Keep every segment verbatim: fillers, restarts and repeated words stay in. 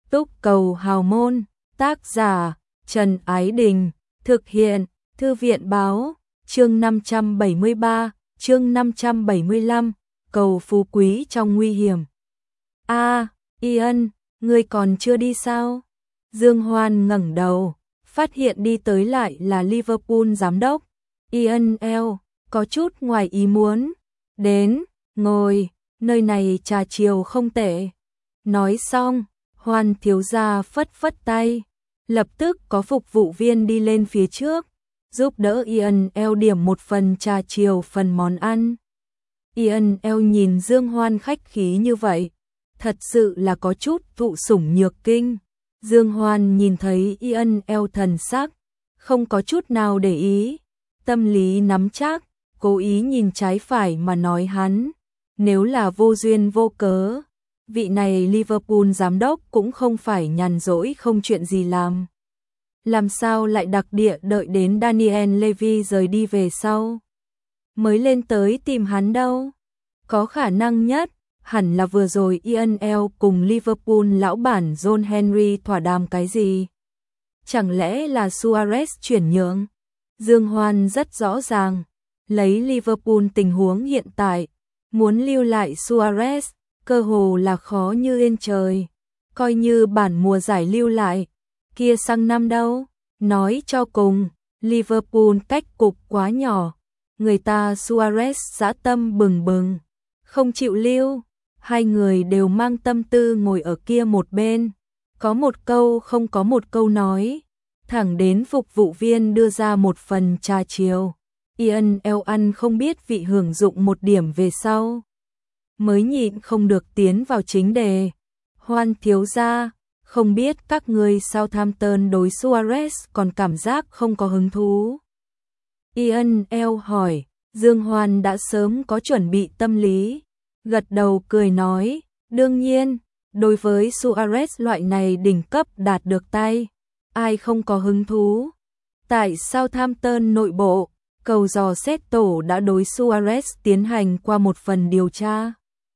Túc cầu hào môn, tác giả Trần Ái Đình, thực hiện Thư viện báo, chương năm trăm bảy mươi ba, chương năm trăm bảy mươi lăm, cầu phú quý trong nguy hiểm. A, à, Ian, ngươi còn chưa đi sao? Dương Hoan ngẩng đầu, phát hiện đi tới lại là Liverpool giám đốc. Ian L, có chút ngoài ý muốn. Đến, ngồi, nơi này trà chiều không tệ. Nói xong, Hoan thiếu gia phất phất tay. Lập tức có phục vụ viên đi lên phía trước, giúp đỡ Ian L điểm một phần trà chiều phần món ăn. Ian L nhìn Dương Hoan khách khí như vậy, thật sự là có chút thụ sủng nhược kinh. Dương Hoan nhìn thấy Ian L thần sắc, không có chút nào để ý, tâm lý nắm chắc, cố ý nhìn trái phải mà nói hắn, nếu là vô duyên vô cớ, vị này Liverpool giám đốc cũng không phải nhàn rỗi không chuyện gì làm. Làm sao lại đặc địa đợi đến Daniel Levy rời đi về sau mới lên tới tìm hắn đâu? Có khả năng nhất hẳn là vừa rồi Ian L cùng Liverpool lão bản John Henry thỏa đàm cái gì? Chẳng lẽ là Suarez chuyển nhượng? Dương Hoan rất rõ ràng, lấy Liverpool tình huống hiện tại, muốn lưu lại Suarez, cơ hồ là khó như yên trời. Coi như bản mùa giải lưu lại, kia sang năm đâu? Nói cho cùng, Liverpool cách cục quá nhỏ, người ta Suarez dã tâm bừng bừng, không chịu lưu. Hai người đều mang tâm tư ngồi ở kia một bên, có một câu không có một câu nói, thẳng đến phục vụ viên đưa ra một phần trà chiều. Ian L ăn không biết vị hưởng dụng một điểm về sau, mới nhịn không được tiến vào chính đề. Hoan thiếu gia, không biết các ngươi Southampton đối Suarez còn cảm giác không có hứng thú. Ian L hỏi. Dương Hoan đã sớm có chuẩn bị tâm lý, gật đầu cười nói, đương nhiên, đối với Suarez loại này đỉnh cấp đạt được tay, ai không có hứng thú. Tại Southampton nội bộ, cầu dò xét tổ đã đối Suarez tiến hành qua một phần điều tra.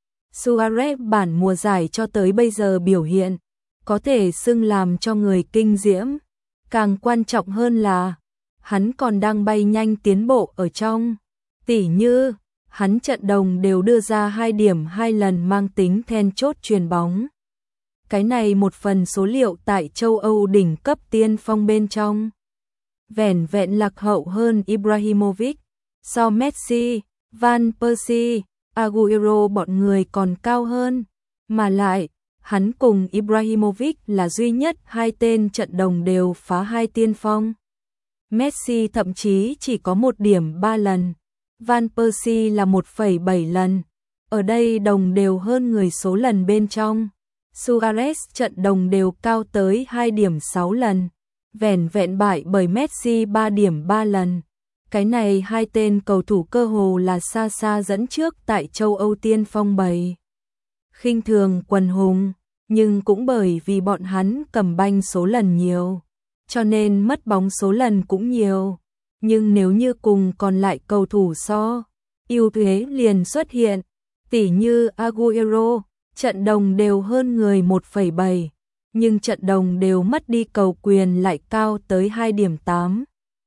Suarez bản mùa giải cho tới bây giờ biểu hiện, có thể xưng làm cho người kinh diễm. Càng quan trọng hơn là, hắn còn đang bay nhanh tiến bộ ở trong. Tỉ như, hắn trận đồng đều đưa ra hai điểm hai lần mang tính then chốt chuyền bóng. Cái này một phần số liệu tại châu Âu đỉnh cấp tiên phong bên trong. Vẻn vẹn lạc hậu hơn Ibrahimovic, so Messi, Van Persie, Aguero bọn người còn cao hơn. Mà lại, hắn cùng Ibrahimovic là duy nhất hai tên trận đồng đều phá hai tiên phong. Messi thậm chí chỉ có một điểm ba lần. Van Persie là một phẩy bảy lần, ở đây đồng đều hơn người số lần bên trong. Suarez trận đồng đều cao tới hai điểm sáu lần, vẻn vẹn bại bởi Messi ba điểm ba lần. Cái này hai tên cầu thủ cơ hồ là xa xa dẫn trước tại châu Âu tiên phong bầy. Khinh thường quần hùng, nhưng cũng bởi vì bọn hắn cầm banh số lần nhiều, cho nên mất bóng số lần cũng nhiều. Nhưng nếu như cùng còn lại cầu thủ so, ưu thế liền xuất hiện, tỉ như Aguero, trận đồng đều hơn người một phẩy bảy, nhưng trận đồng đều mất đi cầu quyền lại cao tới hai điểm tám.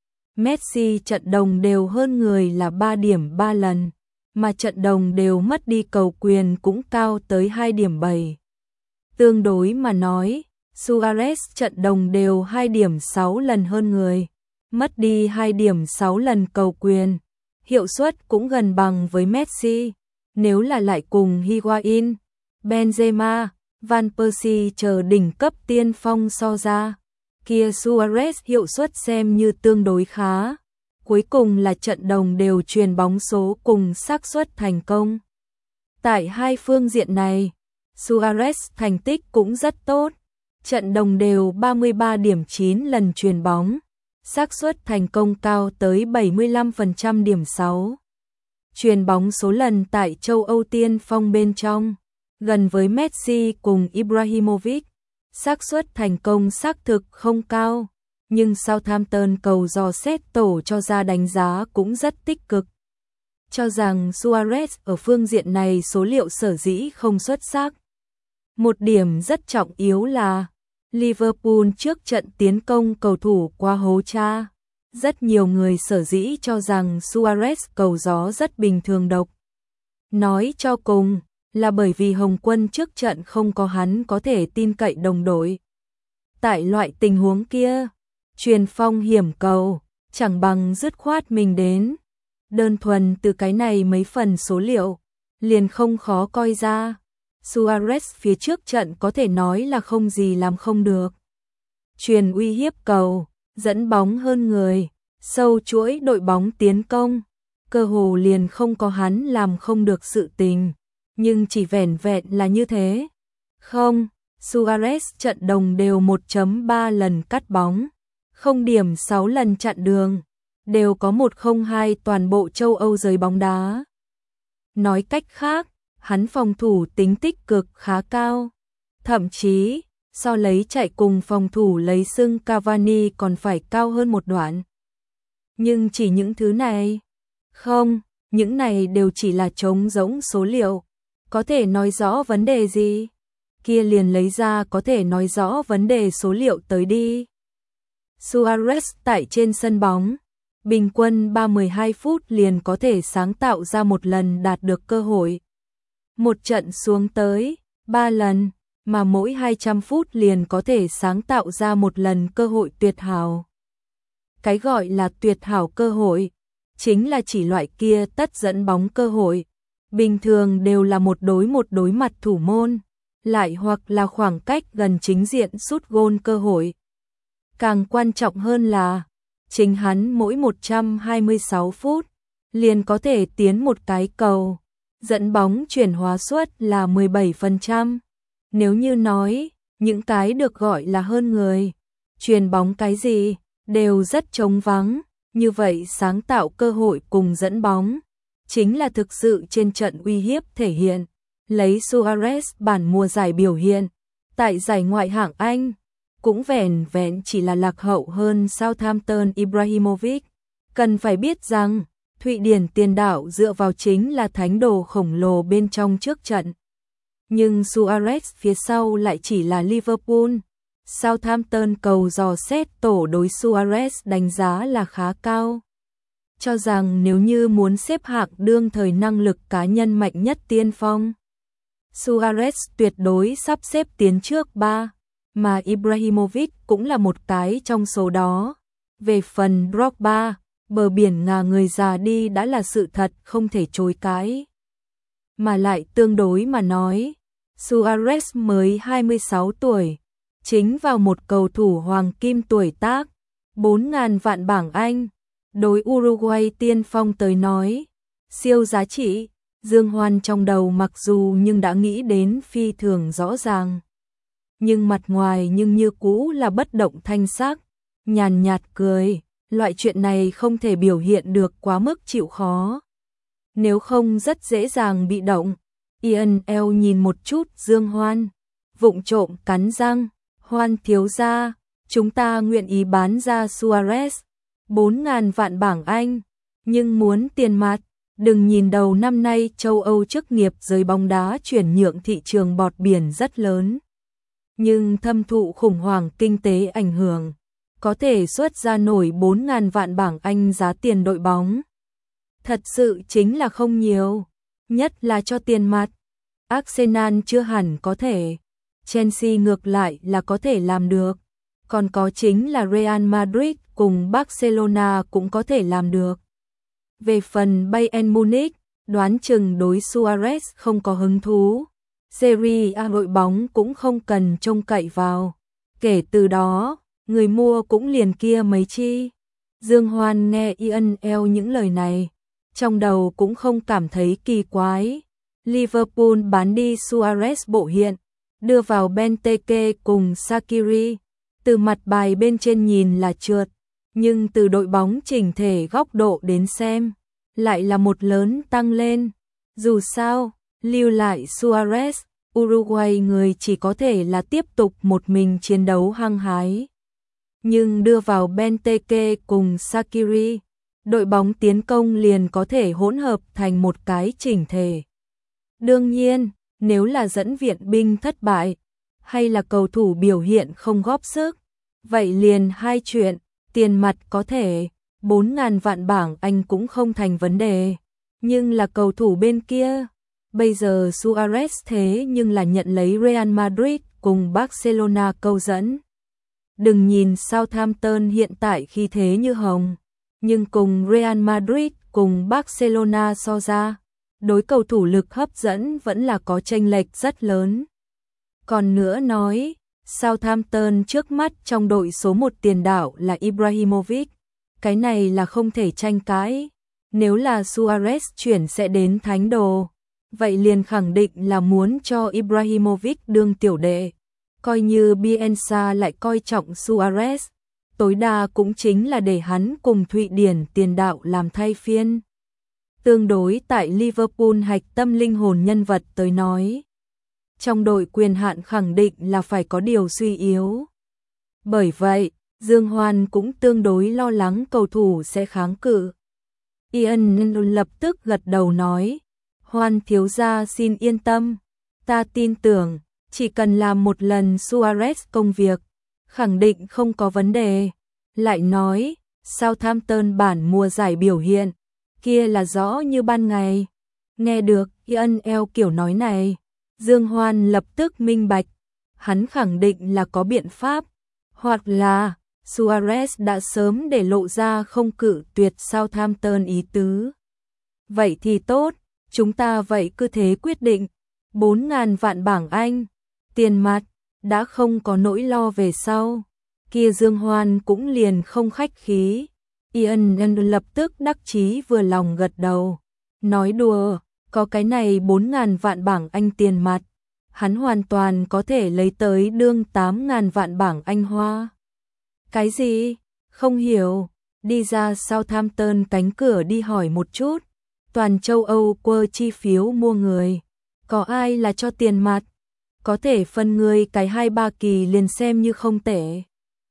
Messi trận đồng đều hơn người là ba điểm ba lần, mà trận đồng đều mất đi cầu quyền cũng cao tới hai điểm bảy. Tương đối mà nói, Suarez trận đồng đều hai điểm sáu lần hơn người, mất đi hai điểm sáu lần cầu quyền, hiệu suất cũng gần bằng với Messi. Nếu là lại cùng Higuain, Benzema, Van Persie chờ đỉnh cấp tiên phong so ra, kia Suarez hiệu suất xem như tương đối khá. Cuối cùng là trận đồng đều truyền bóng số cùng xác suất thành công. Tại hai phương diện này, Suarez thành tích cũng rất tốt, trận đồng đều ba mươi ba điểm chín lần truyền bóng, xác suất thành công cao tới bảy mươi lăm phần trăm điểm sáu. Truyền bóng số lần tại châu Âu tiên phong bên trong, gần với Messi cùng Ibrahimovic, xác suất thành công xác thực không cao, nhưng Southampton cầu dò xét tổ cho ra đánh giá cũng rất tích cực, cho rằng Suarez ở phương diện này số liệu sở dĩ không xuất sắc. Một điểm rất trọng yếu là Liverpool trước trận tiến công cầu thủ qua hố cha. Rất nhiều người sở dĩ cho rằng Suarez cầu gió rất bình thường độc. Nói cho cùng là bởi vì Hồng Quân trước trận không có hắn có thể tin cậy đồng đội. Tại loại tình huống kia, truyền phong hiểm cầu, chẳng bằng dứt khoát mình đến. Đơn thuần từ cái này mấy phần số liệu, liền không khó coi ra. Suarez phía trước trận có thể nói là không gì làm không được. Truyền uy hiếp cầu, dẫn bóng hơn người, sâu chuỗi đội bóng tiến công, cơ hồ liền không có hắn làm không được sự tình, nhưng chỉ vẻn vẹn là như thế. Không, Suarez trận đồng đều một phẩy ba lần cắt bóng, không điểm sáu lần chặn đường, đều có một không hai toàn bộ châu Âu giới bóng đá. Nói cách khác, hắn phòng thủ tính tích cực khá cao, thậm chí so lấy chạy cùng phòng thủ lấy xưng Cavani còn phải cao hơn một đoạn. Nhưng chỉ những thứ này? Không, những này đều chỉ là trống rỗng số liệu. Có thể nói rõ vấn đề gì? Kia liền lấy ra có thể nói rõ vấn đề số liệu tới đi. Suarez tại trên sân bóng, bình quân ba mươi hai phút liền có thể sáng tạo ra một lần đạt được cơ hội. Một trận xuống tới, ba lần, mà mỗi hai trăm phút liền có thể sáng tạo ra một lần cơ hội tuyệt hảo. Cái gọi là tuyệt hảo cơ hội, chính là chỉ loại kia tất dẫn bóng cơ hội. Bình thường đều là một đối một đối mặt thủ môn, lại hoặc là khoảng cách gần chính diện sút gôn cơ hội. Càng quan trọng hơn là, chính hắn mỗi một trăm hai mươi sáu phút, liền có thể tiến một cái cầu, dẫn bóng chuyển hóa suất là mười bảy phần trăm. Nếu như nói, những cái được gọi là hơn người, truyền bóng cái gì, đều rất trống vắng, như vậy sáng tạo cơ hội cùng dẫn bóng, chính là thực sự trên trận uy hiếp thể hiện. Lấy Suarez bản mùa giải biểu hiện, tại giải Ngoại hạng Anh, cũng vẻn vẹn chỉ là lạc hậu hơn Southampton Ibrahimovic. Cần phải biết rằng, Thụy Điển tiền đạo dựa vào chính là thánh đồ khổng lồ bên trong trước trận. Nhưng Suarez phía sau lại chỉ là Liverpool. Southampton cầu dò xét tổ đối Suarez đánh giá là khá cao. Cho rằng nếu như muốn xếp hạng đương thời năng lực cá nhân mạnh nhất tiên phong, Suarez tuyệt đối sắp xếp tiến trước ba, mà Ibrahimovic cũng là một cái trong số đó. Về phần Drogba, bờ biển ngả người già đi đã là sự thật không thể chối cãi. Mà lại tương đối mà nói, Suarez mới hai mươi sáu tuổi, chính vào một cầu thủ hoàng kim tuổi tác, bốn ngàn vạn bảng Anh, đối Uruguay tiên phong tới nói, siêu giá trị. Dương Hoan trong đầu mặc dù nhưng đã nghĩ đến phi thường rõ ràng, nhưng mặt ngoài nhưng như cũ là bất động thanh sắc, nhàn nhạt cười. Loại chuyện này không thể biểu hiện được quá mức chịu khó, nếu không rất dễ dàng bị động. Ian L nhìn một chút Dương Hoan, vụng trộm cắn răng. Hoan thiếu gia, chúng ta nguyện ý bán ra Suarez bốn ngàn vạn bảng Anh, nhưng muốn tiền mặt. Đừng nhìn đầu năm nay châu Âu chức nghiệp giới bóng đá chuyển nhượng thị trường bọt biển rất lớn, nhưng thâm thụ khủng hoảng kinh tế ảnh hưởng, có thể xuất ra nổi bốn ngàn vạn bảng Anh giá tiền đội bóng. Thật sự chính là không nhiều, nhất là cho tiền mặt. Arsenal chưa hẳn có thể, Chelsea ngược lại là có thể làm được, còn có chính là Real Madrid cùng Barcelona cũng có thể làm được. Về phần Bayern Munich, đoán chừng đối Suarez không có hứng thú. Serie A đội bóng cũng không cần trông cậy vào. Kể từ đó, người mua cũng liền kia mấy chi. Dương Hoan nghe Ian L những lời này, trong đầu cũng không cảm thấy kỳ quái. Liverpool bán đi Suarez bộ hiện, đưa vào Benteke cùng Shaqiri. Từ mặt bài bên trên nhìn là trượt, nhưng từ đội bóng chỉnh thể góc độ đến xem, lại là một lớn tăng lên. Dù sao, lưu lại Suarez, Uruguay người chỉ có thể là tiếp tục một mình chiến đấu hăng hái. Nhưng đưa vào Benteke cùng Shaqiri, đội bóng tiến công liền có thể hỗn hợp thành một cái chỉnh thể. Đương nhiên, Nếu là dẫn viện binh thất bại, hay là cầu thủ biểu hiện không góp sức, vậy liền hai chuyện, tiền mặt có thể, bốn ngàn vạn bảng Anh cũng không thành vấn đề. Nhưng là cầu thủ bên kia, bây giờ Suarez thế nhưng là nhận lấy Real Madrid cùng Barcelona câu dẫn. Đừng nhìn Southampton hiện tại khí thế như hồng, nhưng cùng Real Madrid cùng Barcelona so ra, đối cầu thủ lực hấp dẫn vẫn là có chênh lệch rất lớn. Còn nữa nói, Southampton trước mắt trong đội số một tiền đạo là Ibrahimovic, cái này là không thể tranh cãi. Nếu là Suarez chuyển sẽ đến thánh đồ, vậy liền khẳng định là muốn cho Ibrahimovic đương tiểu đệ. Coi như Bielsa lại coi trọng Suarez, tối đa cũng chính là để hắn cùng Thụy Điển tiền đạo làm thay phiên. Tương đối tại Liverpool hạch tâm linh hồn nhân vật tới nói, trong đội quyền hạn khẳng định là phải có điều suy yếu. Bởi vậy, Dương Hoan cũng tương đối lo lắng cầu thủ sẽ kháng cự. Ian lập tức gật đầu nói, Hoan thiếu gia xin yên tâm, ta tin tưởng, chỉ cần làm một lần Suarez công việc, khẳng định không có vấn đề. Lại nói, Southampton bản mùa giải biểu hiện, kia là rõ như ban ngày. Nghe được Ian eo kiểu nói này, Dương Hoan lập tức minh bạch, hắn khẳng định là có biện pháp, hoặc là Suarez đã sớm để lộ ra không cự tuyệt Southampton ý tứ. Vậy thì tốt, chúng ta vậy cứ thế quyết định, bốn ngàn vạn bảng Anh, tiền mặt, đã không có nỗi lo về sau. Kia Dương Hoan cũng liền không khách khí. Ian lập tức đắc chí vừa lòng gật đầu, nói đùa, có cái này bốn ngàn vạn bảng Anh tiền mặt, hắn hoàn toàn có thể lấy tới đương tám ngàn vạn bảng Anh hoa. Cái gì? Không hiểu, đi ra Southampton cánh cửa đi hỏi một chút, toàn châu Âu quơ chi phiếu mua người, có ai là cho tiền mặt, có thể phân người cái hai ba kỳ liền xem như không tệ.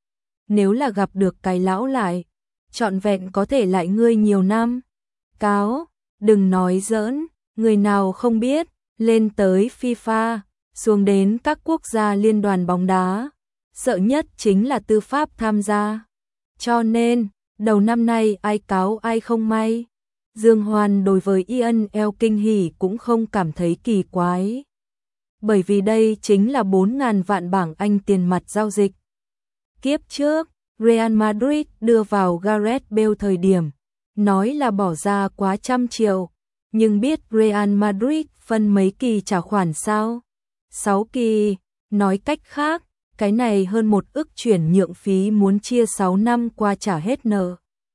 Nếu là gặp được cái lão lại, trọn vẹn có thể lại ngươi nhiều năm. Cáo, đừng nói giỡn, người nào không biết, lên tới FIFA, xuống đến các quốc gia liên đoàn bóng đá, sợ nhất chính là tư pháp tham gia. Cho nên, đầu năm nay ai cáo ai không may. Dương Hoan đối với Ian eo kinh hỉ cũng không cảm thấy kỳ quái. Bởi vì đây chính là bốn ngàn vạn bảng Anh tiền mặt giao dịch. Kiếp trước, Real Madrid đưa vào Gareth Bale thời điểm, nói là bỏ ra quá trăm triệu, nhưng biết Real Madrid phân mấy kỳ trả khoản sao? sáu kỳ, nói cách khác, cái này hơn một ức chuyển nhượng phí muốn chia sáu năm qua trả hết nợ.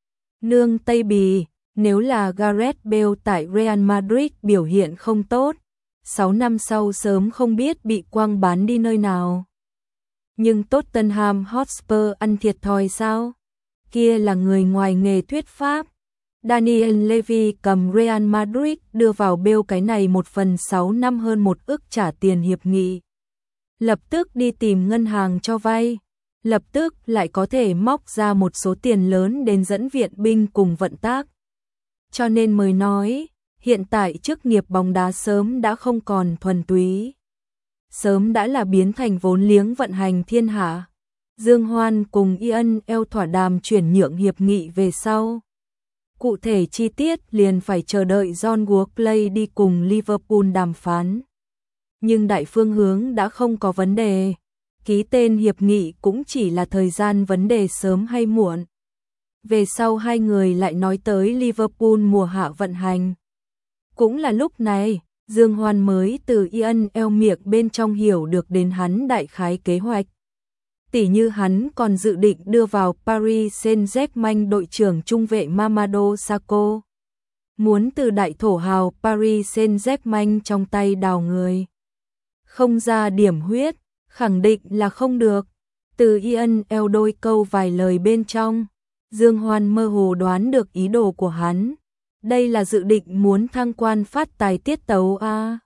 Nương Tây Bì, nếu là Gareth Bale tại Real Madrid biểu hiện không tốt, sáu năm sau sớm không biết bị quăng bán đi nơi nào. Nhưng Tottenham Hotspur ăn thiệt thòi sao? Kia là người ngoài nghề thuyết pháp. Daniel Levy cầm Real Madrid đưa vào Bale cái này một phần sáu năm hơn một ức trả tiền hiệp nghị. Lập tức đi tìm ngân hàng cho vay, lập tức lại có thể móc ra một số tiền lớn đến dẫn viện binh cùng vận tác. Cho nên mới nói, hiện tại chức nghiệp bóng đá sớm đã không còn thuần túy. Sớm đã là biến thành vốn liếng vận hành thiên hạ. Dương Hoan cùng Ian eo thỏa đàm chuyển nhượng hiệp nghị về sau. Cụ thể chi tiết liền phải chờ đợi John Workley đi cùng Liverpool đàm phán. Nhưng đại phương hướng đã không có vấn đề. Ký tên hiệp nghị cũng chỉ là thời gian vấn đề sớm hay muộn. Về sau hai người lại nói tới Liverpool mùa hạ vận hành. Cũng là lúc này, Dương Hoan mới từ Ian eo miệng bên trong hiểu được đến hắn đại khái kế hoạch. Tỉ như hắn còn dự định đưa vào Paris Saint-Germain đội trưởng trung vệ Mamadou Sakho. Muốn từ đại thổ hào Paris Saint-Germain trong tay đào người. Không ra điểm huyết, khẳng định là không được. Từ Ian eo đôi câu vài lời bên trong, Dương Hoan mơ hồ đoán được ý đồ của hắn. Đây là dự định muốn thăng quan phát tài tiết tấu a. À.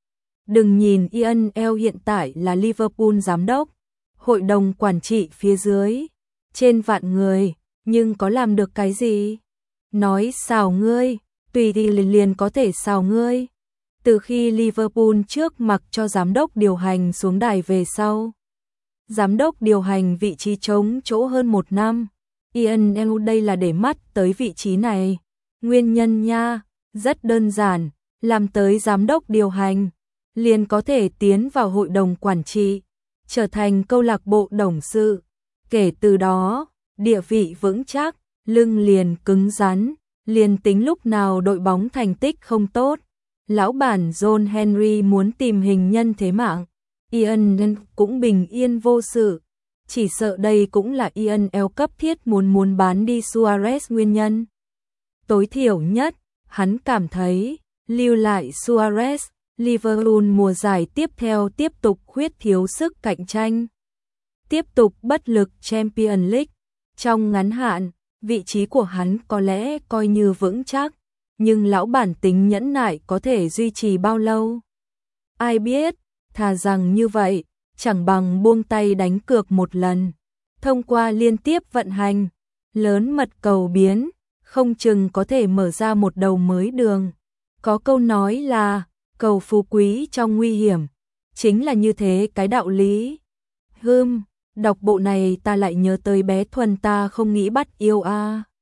Đừng nhìn Ian eo hiện tại là Liverpool giám đốc, hội đồng quản trị phía dưới, trên vạn người, nhưng có làm được cái gì? Nói xào ngươi, tùy thì liền liền có thể xào ngươi. Từ khi Liverpool trước mặc cho giám đốc điều hành xuống đài về sau, giám đốc điều hành vị trí trống chỗ hơn một năm. Ian Earl đây là để mắt tới vị trí này. Nguyên nhân nha, rất đơn giản, làm tới giám đốc điều hành, liền có thể tiến vào hội đồng quản trị, trở thành câu lạc bộ董sự. Kể từ đó, địa vị vững chắc, lưng liền cứng rắn, liền tính lúc nào đội bóng thành tích không tốt. Lão bản John Henry muốn tìm hình nhân thế mạng, Ian cũng bình yên vô sự. Chỉ sợ đây cũng là Ian Earl cấp thiết muốn muốn bán đi Suarez nguyên nhân. Tối thiểu nhất, hắn cảm thấy, lưu lại Suarez, Liverpool mùa giải tiếp theo tiếp tục khuyết thiếu sức cạnh tranh. Tiếp tục bất lực Champions League. Trong ngắn hạn, vị trí của hắn có lẽ coi như vững chắc, nhưng lão bản tính nhẫn nại có thể duy trì bao lâu? Ai biết, thà rằng như vậy, chẳng bằng buông tay đánh cược một lần. Thông qua liên tiếp vận hành, lớn mật cầu biến, không chừng có thể mở ra một đầu mới đường. Có câu nói là, cầu phú quý trong nguy hiểm, chính là như thế cái đạo lý. Hừm, đọc bộ này ta lại nhớ tới bé Thuần ta không nghĩ bắt yêu a. À.